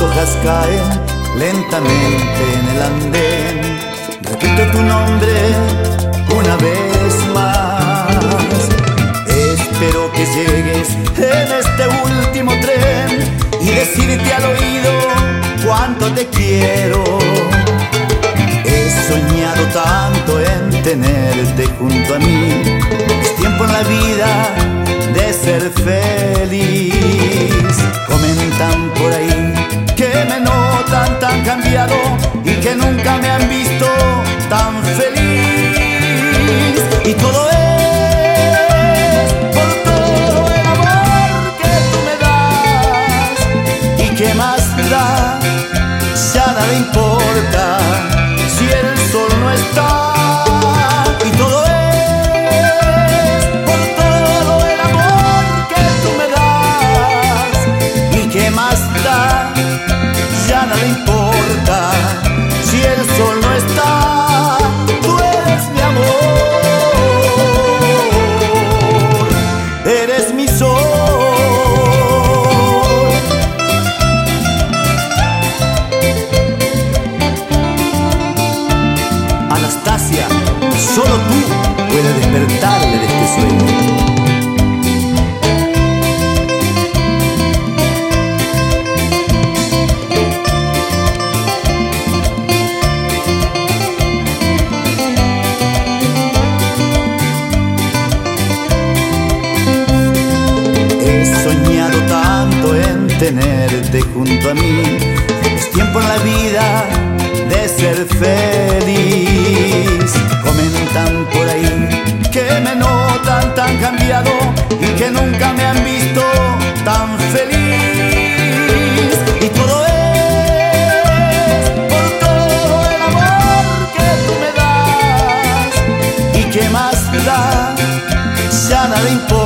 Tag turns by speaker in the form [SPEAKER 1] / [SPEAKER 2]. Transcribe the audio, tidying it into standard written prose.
[SPEAKER 1] hojas caen lentamente en el andén. Repito tu nombre una vez más. Espero que llegues en este último tren y decirte al oído cuánto te quiero. He soñado tanto en tenerte junto a mí. Es tiempo en la vida de ser feliz. Comentan por ahí que me notan tan cambiado y que nunca me han visto tan feliz. Y todo es por todo el amor que tú me das. ¿Y qué más da? Ya nada importa si el sol no está. Y todo es por todo el amor que tú me das. ¿Y qué más da? Ya nada importa si el sol no está. Tú eres mi amor, eres mi sol. Anastasia, solo tú puedes despertarme de este sueño. He soñado tanto en tenerte junto a mí. Es tiempo en la vida de ser feliz. Comentan por ahí que me notan tan cambiado y que nunca me han visto tan feliz. Y todo es por todo el amor que tú me das. ¿Y qué más da? Ya nada importa